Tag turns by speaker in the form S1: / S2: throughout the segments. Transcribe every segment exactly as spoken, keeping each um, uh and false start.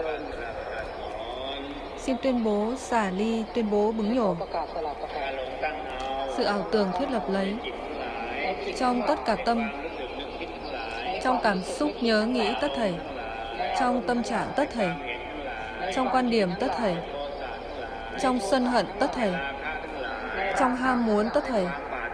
S1: Xin tuyên bố xả ly, tuyên bố bứng nhổ. Sự ảo tưởng thiết lập lấy trong tất cả tâm, trong cảm xúc nhớ nghĩ tất thảy, trong tâm trạng tất thảy, trong quan điểm tất thảy, trong sân hận tất thảy, trong ham muốn tất thảy,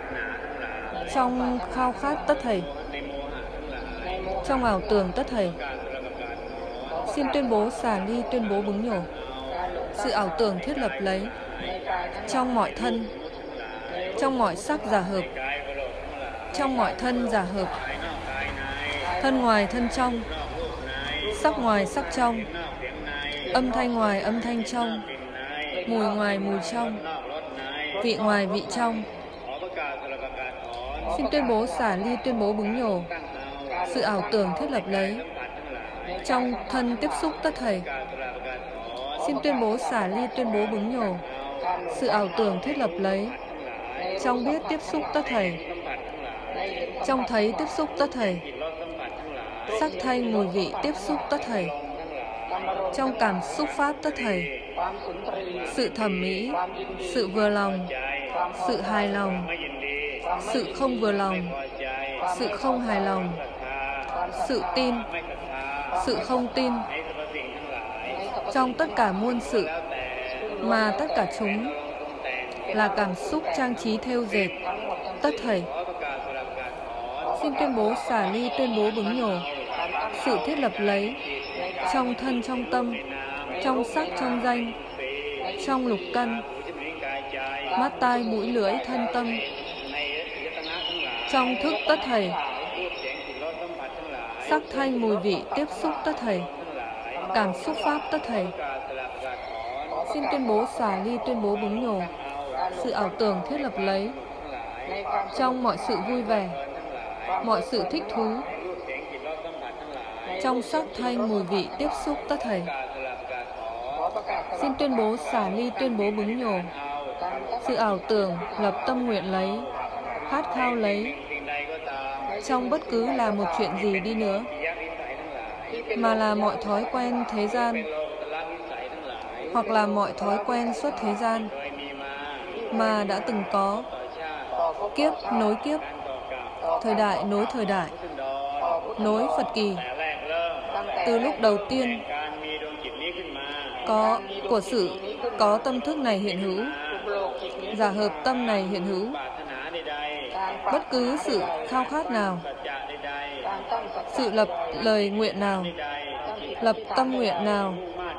S1: trong khao khát tất thảy, trong ảo tưởng tất thảy. Xin tuyên bố xả ly, tuyên bố bứng nhổ. Sự ảo tưởng thiết lập lấy trong mọi thân, trong mọi sắc giả hợp, trong mọi thân giả hợp, thân ngoài thân trong, sắc ngoài sắc trong, âm thanh ngoài âm thanh trong, mùi ngoài mùi trong, vị ngoài vị trong. Xin tuyên bố xả ly, tuyên bố bứng nhổ. Sự ảo tưởng thiết lập lấy trong thân tiếp xúc tất thảy. Xin tuyên bố xả ly, tuyên bố bứng nhổ. Sự ảo tưởng thiết lập lấy trong biết tiếp xúc tất thảy, trong thấy tiếp xúc tất thảy, sắc thanh mùi vị tiếp xúc tất thảy, trong cảm xúc pháp tất thảy, sự thẩm mỹ, sự vừa lòng, sự hài lòng, sự không vừa lòng, sự không hài lòng, sự tin, sự không tin, trong tất cả muôn sự mà tất cả chúng là cảm xúc trang trí thêu dệt tất thảy. Xin tuyên bố xả ly, tuyên bố bứng nhổ. Sự thiết lập lấy trong thân trong tâm, trong sắc trong danh, trong lục căn, mắt tai mũi lưỡi thân tâm, trong thức tất thảy, sắc thanh mùi vị tiếp xúc tất thảy, cảm xúc pháp tất thảy. Xin tuyên bố xả ly, tuyên bố bứng nhổ. Sự ảo tưởng thiết lập lấy trong mọi sự vui vẻ, mọi sự thích thú, trong sắc thanh mùi vị tiếp xúc tất thảy. Xin tuyên bố xả ly, tuyên bố bứng nhổ. Sự ảo tưởng lập tâm nguyện lấy, khát khao lấy trong bất cứ là một chuyện gì đi nữa, mà là mọi thói quen thế gian, hoặc là mọi thói quen xuất thế gian mà đã từng có, kiếp nối kiếp, thời đại nối thời đại, nối Phật kỳ. Từ lúc đầu tiên có của sự có tâm thức này hiện hữu, giả hợp tâm này hiện hữu, bất cứ sự khao khát nào, sự lập lời nguyện nào, lập tâm nguyện nào,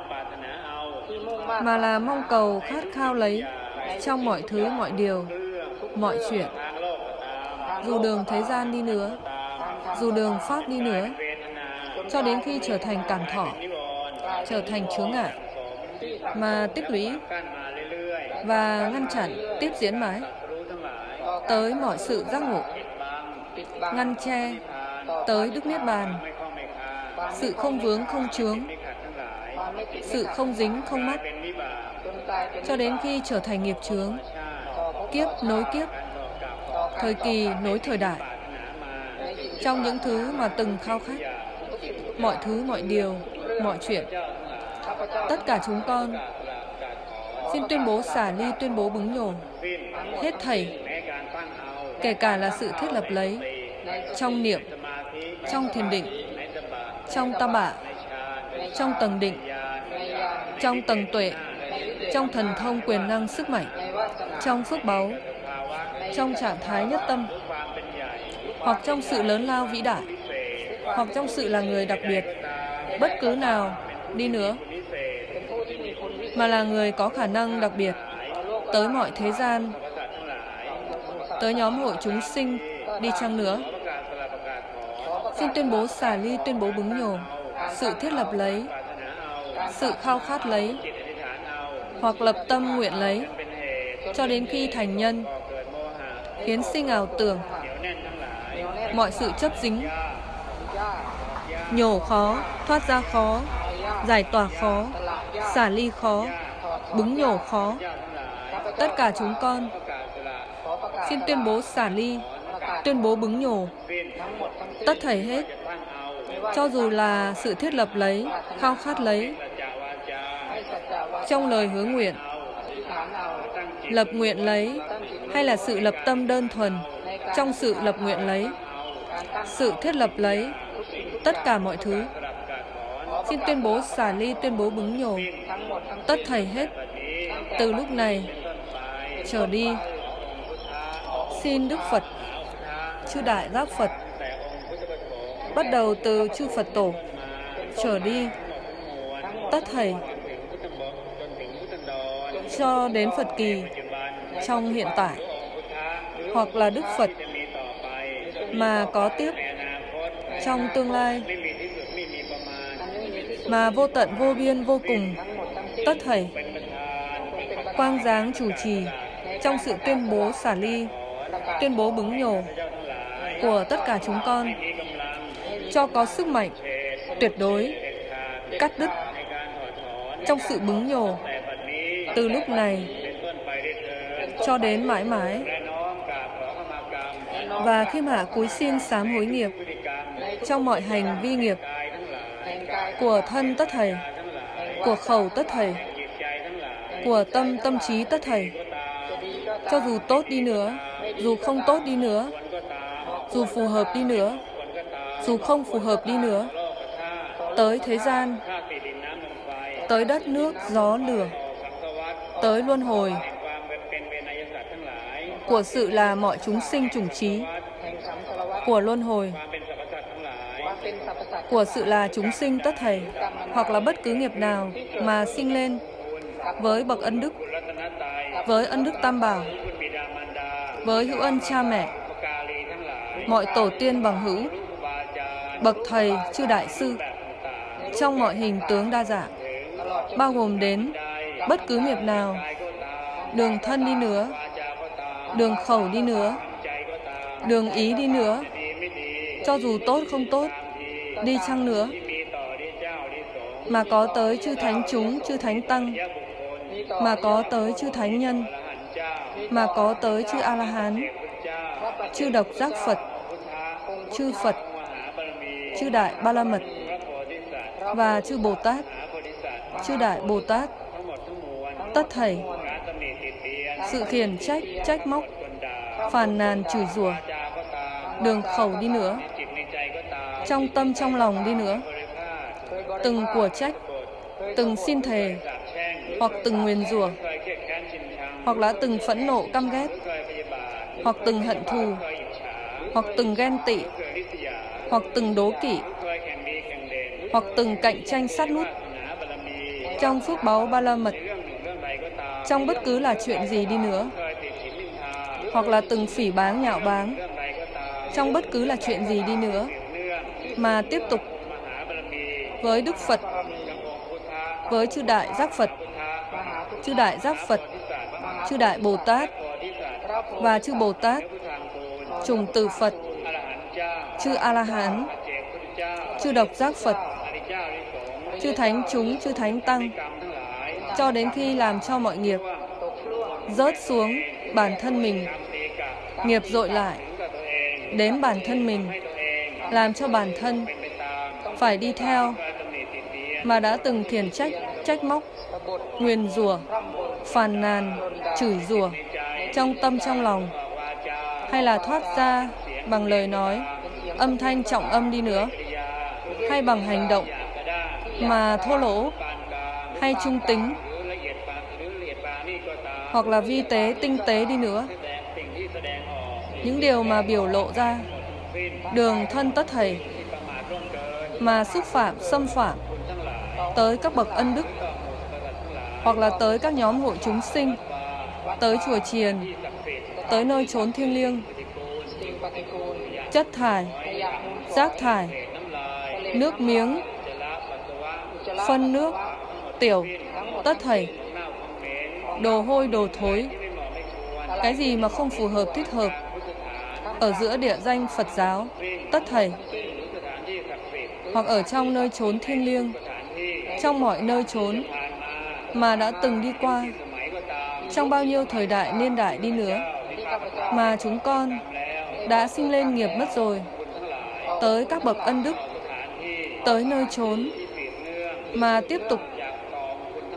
S1: mà là mong cầu khát khao lấy trong mọi thứ mọi điều, mọi chuyện, dù đường thế gian đi nữa, dù đường pháp đi nữa, cho đến khi trở thành cảm thọ, trở thành chướng ngại, mà tích lũy và ngăn chặn tiếp diễn mãi, tới mọi sự giác ngộ, ngăn che, tới Đức Niết Bàn, sự không vướng không chướng, sự không dính không mắc, cho đến khi trở thành nghiệp chướng, kiếp nối kiếp, thời kỳ nối thời đại, trong những thứ mà từng khao khát, mọi thứ mọi điều, mọi chuyện. Tất cả chúng con xin tuyên bố xả ly, tuyên bố bứng nhổ hết thảy, kể cả là sự thiết lập lấy trong niệm, trong thiền định, trong tam bả, trong tầng định, trong tầng tuệ, trong thần thông quyền năng sức mạnh, trong phước báu, trong trạng thái nhất tâm, hoặc trong sự lớn lao vĩ đại, hoặc trong sự là người đặc biệt, bất cứ nào đi nữa, mà là người có khả năng đặc biệt, tới mọi thế gian, tới nhóm hội chúng sinh đi chăng nữa. Xin tuyên bố xả ly, tuyên bố bứng nhổ. Sự thiết lập lấy, sự khao khát lấy, hoặc lập tâm nguyện lấy, cho đến khi thành nhân, khiến sinh ảo tưởng, mọi sự chấp dính, nhổ khó, thoát ra khó, giải tỏa khó, xả ly khó, bứng nhổ khó. Tất cả chúng con xin tuyên bố xả ly, tuyên bố bứng nhổ tất thảy hết, cho dù là sự thiết lập lấy, khao khát lấy, trong lời hứa nguyện, lập nguyện lấy, hay là sự lập tâm đơn thuần trong sự lập nguyện lấy, sự thiết lập lấy tất cả mọi thứ. Xin tuyên bố xả ly, tuyên bố bứng nhổ tất thảy hết từ lúc này trở đi. Xin Đức Phật, chư Đại Giác Phật, bắt đầu từ chư Phật Tổ trở đi, tất thảy cho đến Phật kỳ trong hiện tại, hoặc là Đức Phật mà có tiếp trong tương lai, mà vô tận vô biên vô cùng, tất thảy quang dáng chủ trì trong sự tuyên bố xả ly, tuyên bố bứng nhổ của tất cả chúng con, cho có sức mạnh tuyệt đối cắt đứt trong sự bứng nhổ từ lúc này cho đến mãi mãi. Và khiêm hạ cúi xin sám hối nghiệp trong mọi hành vi nghiệp của thân tất thảy, của khẩu tất thảy, của tâm tâm trí tất thảy, cho dù tốt đi nữa, dù không tốt đi nữa, dù phù hợp đi nữa, dù không phù hợp đi nữa, tới thế gian, tới đất nước gió lửa, tới luân hồi của sự là mọi chúng sinh chủng trí, của luân hồi của sự là chúng sinh tất thảy, hoặc là bất cứ nghiệp nào mà sinh lên với bậc ân đức, với ân đức Tam Bảo, với hữu ân cha mẹ, mọi tổ tiên bằng hữu, bậc thầy chư đại sư, trong mọi hình tướng đa dạng, bao gồm đến bất cứ nghiệp nào, đường thân đi nữa, đường khẩu đi nữa, đường ý đi nữa, cho dù tốt không tốt đi chăng nữa, mà có tới chư thánh chúng, chư thánh tăng, mà có tới chư thánh nhân, mà có tới chư A-la-hán, chư độc giác Phật, chư Phật, chư Đại Ba La Mật, và chư Bồ Tát, chư Đại Bồ Tát, tất thảy sự khiển trách, trách móc, phàn nàn, chửi rủa, đường khẩu đi nữa, trong tâm trong lòng đi nữa, từng của trách, từng xin thề, hoặc từng nguyền rủa, hoặc là từng phẫn nộ căm ghét, hoặc từng hận thù, hoặc từng ghen tị, hoặc từng đố kỵ, hoặc từng cạnh tranh sát nút, trong phước báu Ba La Mật, trong bất cứ là chuyện gì đi nữa, hoặc là từng phỉ báng nhạo báng, trong bất cứ là chuyện gì đi nữa, mà tiếp tục với Đức Phật, với chư Đại Giác Phật, chư Đại Giác Phật, chư Đại Bồ Tát và chư Bồ Tát, trùng từ Phật, chư A-la-hán, chư độc giác Phật, chư thánh chúng, chư thánh tăng, cho đến khi làm cho mọi nghiệp rớt xuống bản thân mình, nghiệp dội lại đến bản thân mình, làm cho bản thân phải đi theo mà đã từng khiển trách, trách móc, nguyền rủa, phàn nàn, chửi rủa trong tâm trong lòng, hay là thoát ra bằng lời nói, âm thanh trọng âm đi nữa, hay bằng hành động mà thô lỗ, hay trung tính, hoặc là vi tế, tinh tế đi nữa. Những điều mà biểu lộ ra đường thân tất thảy mà xúc phạm, xâm phạm tới các bậc ân đức, hoặc là tới các nhóm hội chúng sinh, tới chùa chiền, tới nơi chốn thiêng liêng, chất thải, rác thải, nước miếng, phân nước, tiểu, tất thảy, đồ hôi, đồ thối, cái gì mà không phù hợp, thích hợp ở giữa địa danh Phật giáo, tất thảy, hoặc ở trong nơi chốn thiêng liêng, trong mọi nơi chốn mà đã từng đi qua, trong bao nhiêu thời đại niên đại đi nữa, mà chúng con đã sinh lên nghiệp mất rồi, tới các bậc ân đức, tới nơi chốn mà tiếp tục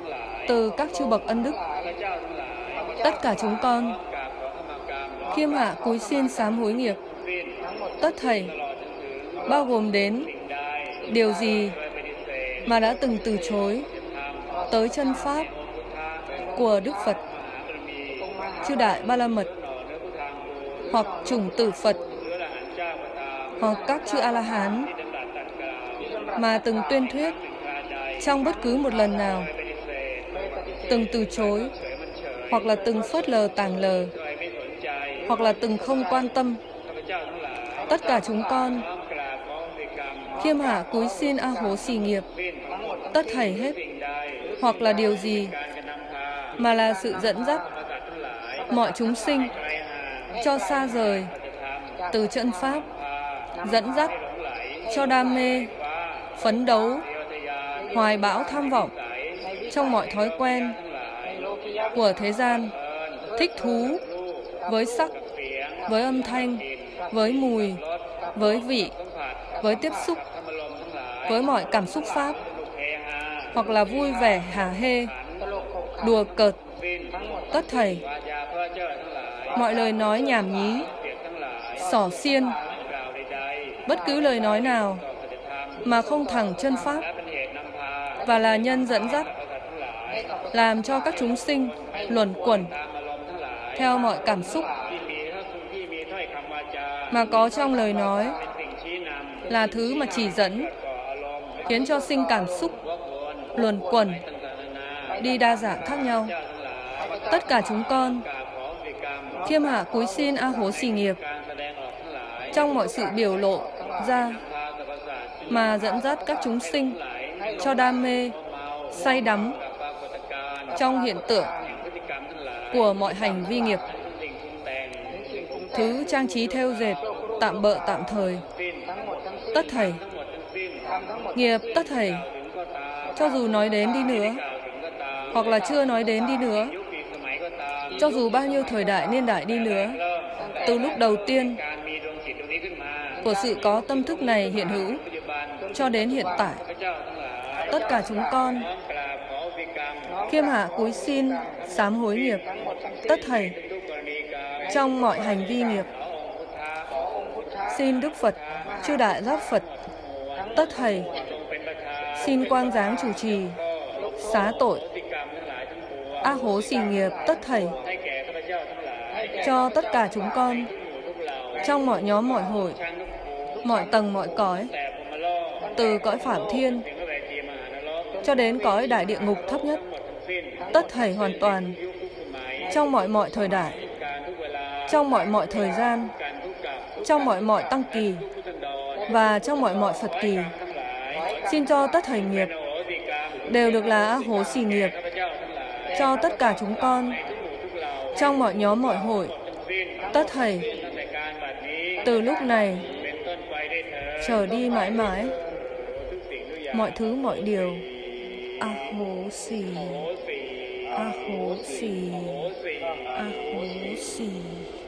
S1: từ các chư bậc ân đức, tất cả chúng con khiêm hạ cúi xin sám hối nghiệp tất thảy, bao gồm đến điều gì mà đã từng từ chối tới chân pháp của Đức Phật, chư Đại Ba La Mật, hoặc chủng tử Phật, hoặc các chư A-la-hán mà từng tuyên thuyết trong bất cứ một lần nào, từng từ chối, hoặc là từng phớt lờ tàng lờ, hoặc là từng không quan tâm. Tất cả chúng con khiêm hạ cúi xin A Hố Xì nghiệp tất thảy hết, hoặc là điều gì mà là sự dẫn dắt mọi chúng sinh cho xa rời từ chân pháp, dẫn dắt cho đam mê, phấn đấu, hoài bão tham vọng trong mọi thói quen của thế gian, thích thú với sắc, với âm thanh, với mùi, với vị, với tiếp xúc, với mọi cảm xúc pháp, hoặc là vui vẻ hả hê, đùa cợt, tất thảy mọi lời nói nhảm nhí, xỏ xiên, bất cứ lời nói nào mà không thẳng chân pháp và là nhân dẫn dắt làm cho các chúng sinh luẩn quẩn theo mọi cảm xúc mà có trong lời nói, là thứ mà chỉ dẫn khiến cho sinh cảm xúc luẩn quẩn đi đa dạng khác nhau. Tất cả chúng con khiêm hạ cúi xin A Hố Xì nghiệp trong mọi sự biểu lộ ra mà dẫn dắt các chúng sinh cho đam mê, say đắm trong hiện tượng của mọi hành vi nghiệp, thứ trang trí thêu dệt tạm bợ tạm thời, tất thảy nghiệp tất thảy, cho dù nói đến đi nữa hoặc là chưa nói đến đi nữa, cho dù bao nhiêu thời đại niên đại đi nữa, từ lúc đầu tiên của sự có tâm thức này hiện hữu cho đến hiện tại, tất cả chúng con khiêm hạ cúi xin sám hối nghiệp tất thảy trong mọi hành vi nghiệp. Xin Đức Phật, chư Đại Giác Phật, tất thảy xin quang giáng chủ trì, xá tội, A Hố Xì nghiệp tất thảy cho tất cả chúng con trong mọi nhóm mọi hội, mọi tầng mọi cõi, từ cõi Phạm Thiên cho đến cõi đại địa ngục thấp nhất, tất thảy hoàn toàn trong mọi mọi thời đại, trong mọi mọi thời gian, trong mọi mọi tăng kỳ và trong mọi mọi Phật kỳ. Xin cho tất thảy nghiệp đều được là A Hố Xì nghiệp cho tất cả chúng con trong mọi nhóm mọi hội, tất thảy từ lúc này trở đi mãi mãi, mọi thứ mọi điều. A Hố Xì, A Hố Xì, A Hố Xì.